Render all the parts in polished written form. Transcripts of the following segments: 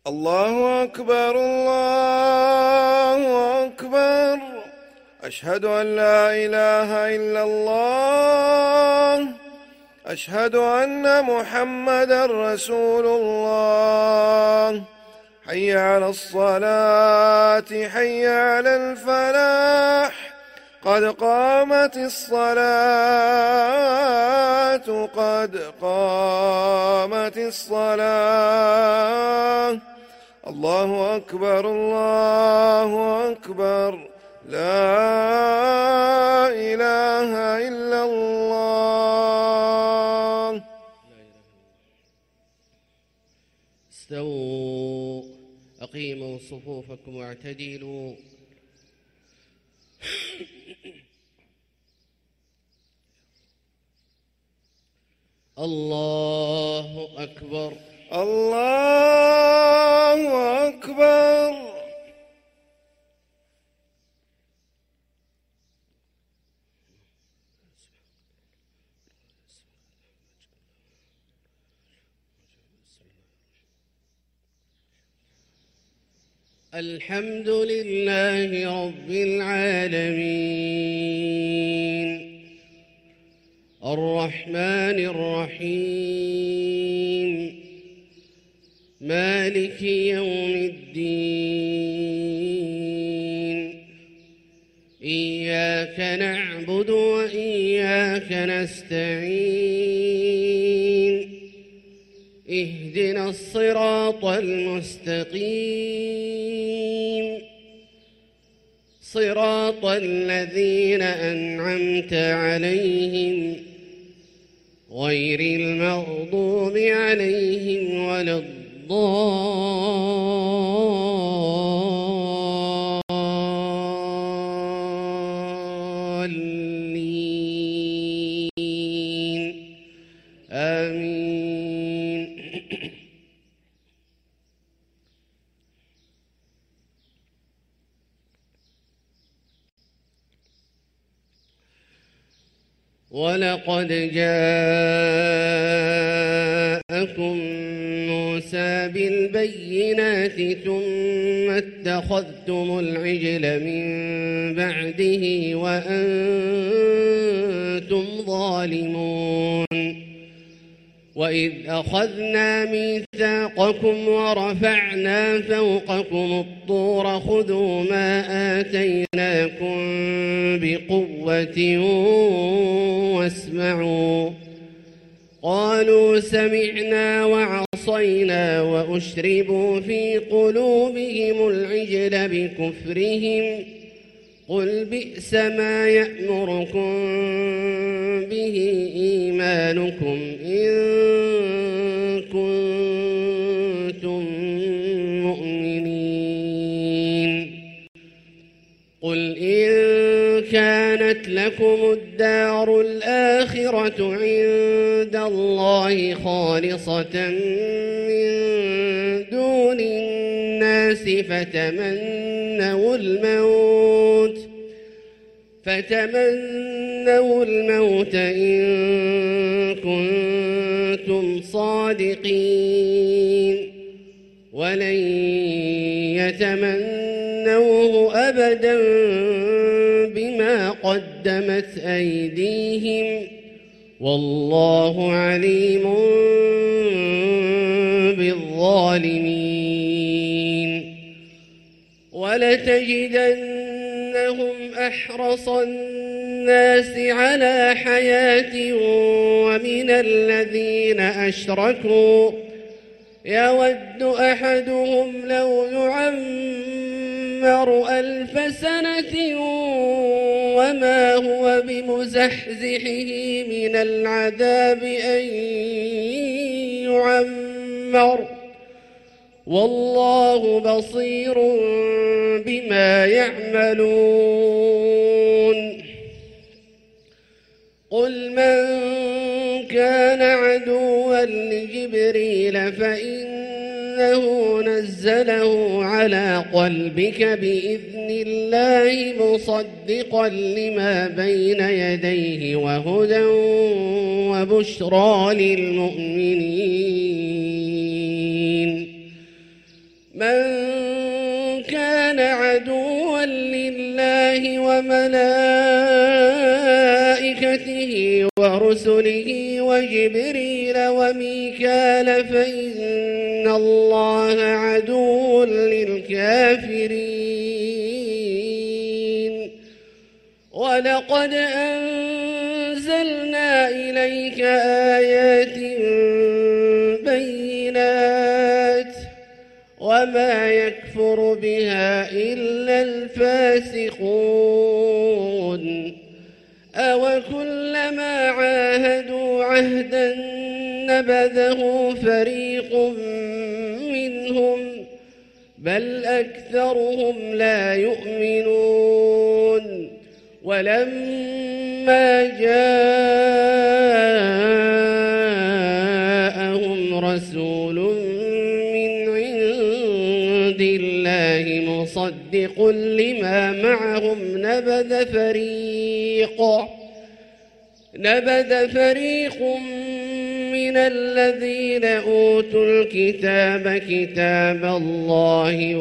الله أكبر الله أكبر. أشهد أن لا إله إلا الله. أشهد أن محمدا رسول الله. حي على الصلاة حي على الفلاح. قد قامت الصلاة قد قامت الصلاة. الله أكبر الله أكبر. لا إله إلا الله. استووا أقيموا صفوفكم واعتدلوا. الله أكبر الله أكبر. الحمد لله رب العالمين الرحمن الرحيم مالك يوم الدين. إياك نعبد وإياك نستعين. اهدنا الصراط المستقيم صراط الذين أنعمت عليهم غير المغضوب عليهم ولا الضالين. آمين. ولقد جاءكم موسى بالبينات ثم اتخذتم العجل من بعده وأنتم ظالمون. وإذ أخذنا ميثاقكم ورفعنا فوقكم الطور خذوا ما آتيناكم بقوة واسمعوا. قالوا سمعنا وعصينا وأشربوا في قلوبهم العجل بكفرهم. قل بئس ما يأمركم به إيمانكم إن كنتم مؤمنين. قل إن كانت لكم الدار الآخرة عند الله خالصة من دون الناس فتمنوا الموت إن كنتم صادقين. ولن يتمنوه أبدا بما قدمت أيديهم والله عليم بالظالمين. ولتجدنهم أحرص الناس على حياة ومن الذين أشركوا يود أحدهم لو يعمر 1000 سنة وما هو بمزحزحه من العذاب أن يعمر والله بصير بما يعملون. قل من كان عدوا لجبريل فإنه نزله على قلبك بإذن الله مصدقا لما بين يديه وهدى وبشرى للمؤمنين. الله وملائكته ورسله وجبريل وميكال فإن الله عدو للكافرين ولقد أنزلنا إليك آيات بينات وما يكفر بها إلا الفاسقون أوكلما عاهدوا عهدا نبذه فريق منهم بل أكثرهم لا يؤمنون ولما جاءهم رسول من عند الله مصدق لما معهم نبذ فريق من الذين أوتوا الكتاب كتاب الله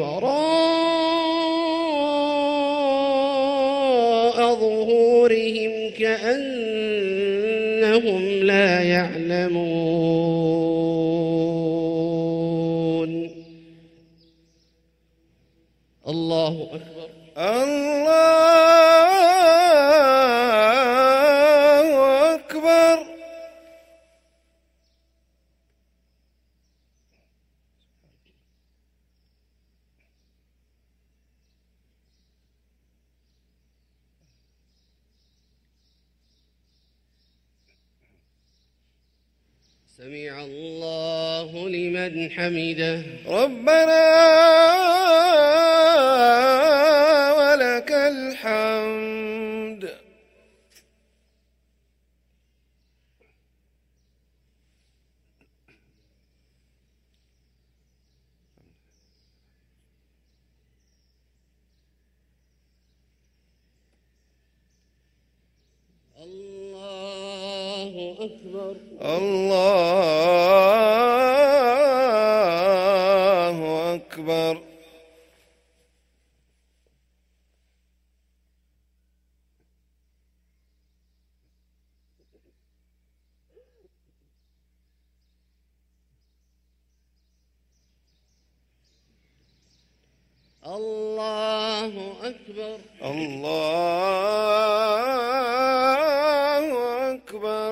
وراء ظهورهم كأنهم لا يعلمون. الله أكبر. الله أكبر. سمع الله لمن حمده. ربنا ولك الحمد. الله أكبر. الله أكبر. الله أكبر. الله أكبر.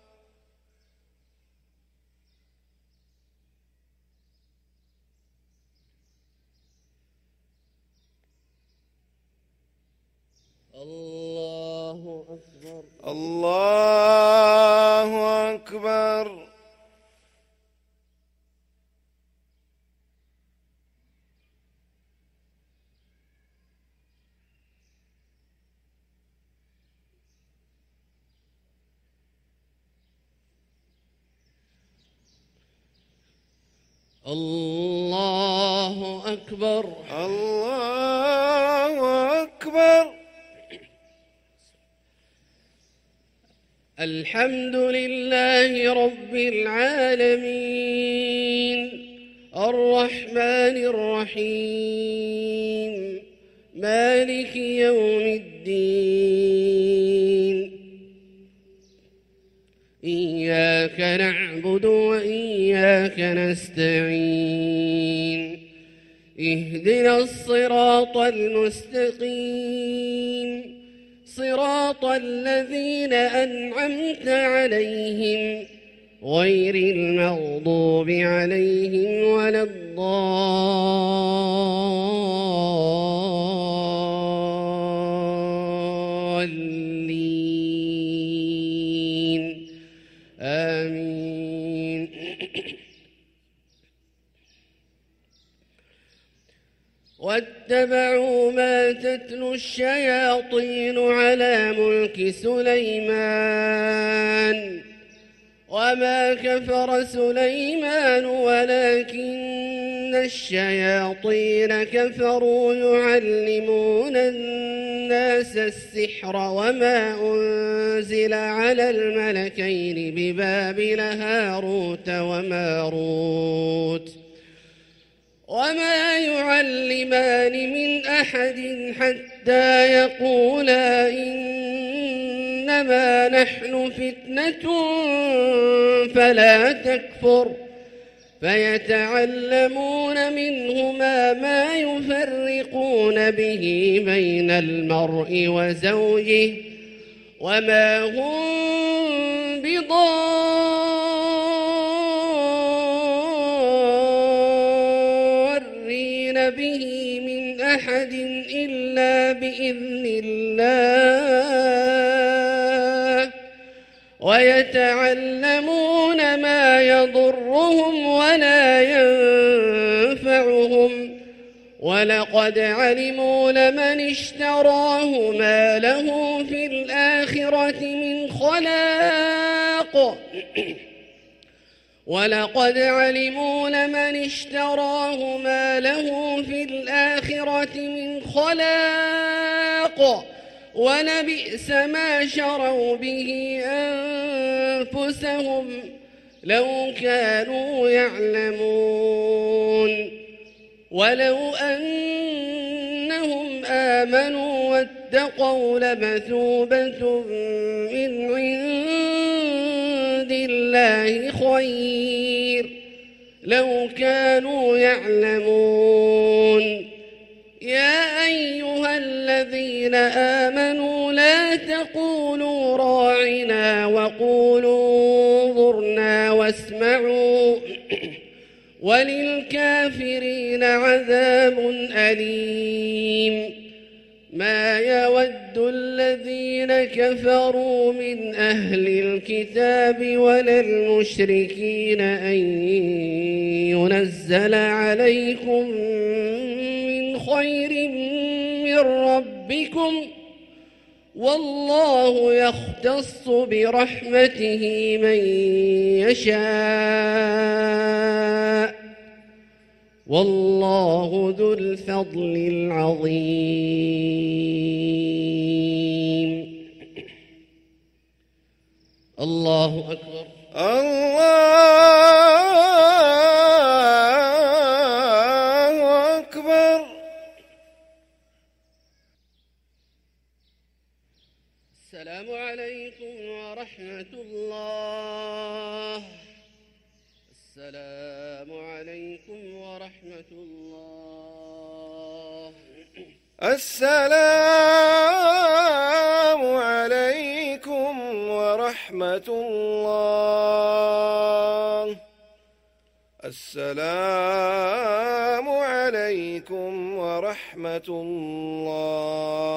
الله أكبر. الله أكبر. الله أكبر. الله أكبر. الحمد لله رب العالمين الرحمن الرحيم مالك يوم الدين إياك نعبد وإياك نستعين اهدنا الصراط المستقيم صراط الذين أنعمت عليهم غير المغضوب عليهم ولا الضالين آمين. واتبعوا ما تتلو الشياطين على ملك سليمان وما كفر سليمان ولكن الشياطين كفروا يعلمون الناس السحر وما أنزل على الملكين ببابل هاروت وماروت وما يعلمان من أحد حتى حتى يقولا إنما نحن فتنة فلا تكفر فيتعلمون منهما ما يفرقون به بين المرء وزوجه وما هم بضارين به من أحد إلا بإذن الله ويتعلمون ما يضرهم ولا ينفعهم ولقد علموا لمن اشتراه ما له في الآخرة من خلاق ولقد علموا لمن اشتراه ما له في الآخرة من خلاق ولبئس ما شروا به أنفسهم لو كانوا يعلمون ولو أنهم آمنوا واتقوا لمثوبة من عند الله خير لو كانوا يعلمون يا أيها الذين آمنوا لا تقولوا راعنا وقولوا انظرنا واسمعوا وللكافرين عذاب أليم ما يود الذين كفروا من أهل الكتاب ولا المشركين أن ينزل عليكم من خير من ربكم والله يختص برحمته من يشاء والله ذو الفضل العظيم الله أكبر الله أكبر. السلام عليكم ورحمة الله. السلام عليكم ورحمة الله. السلام عليكم ورحمة الله. السلام عليكم ورحمة الله.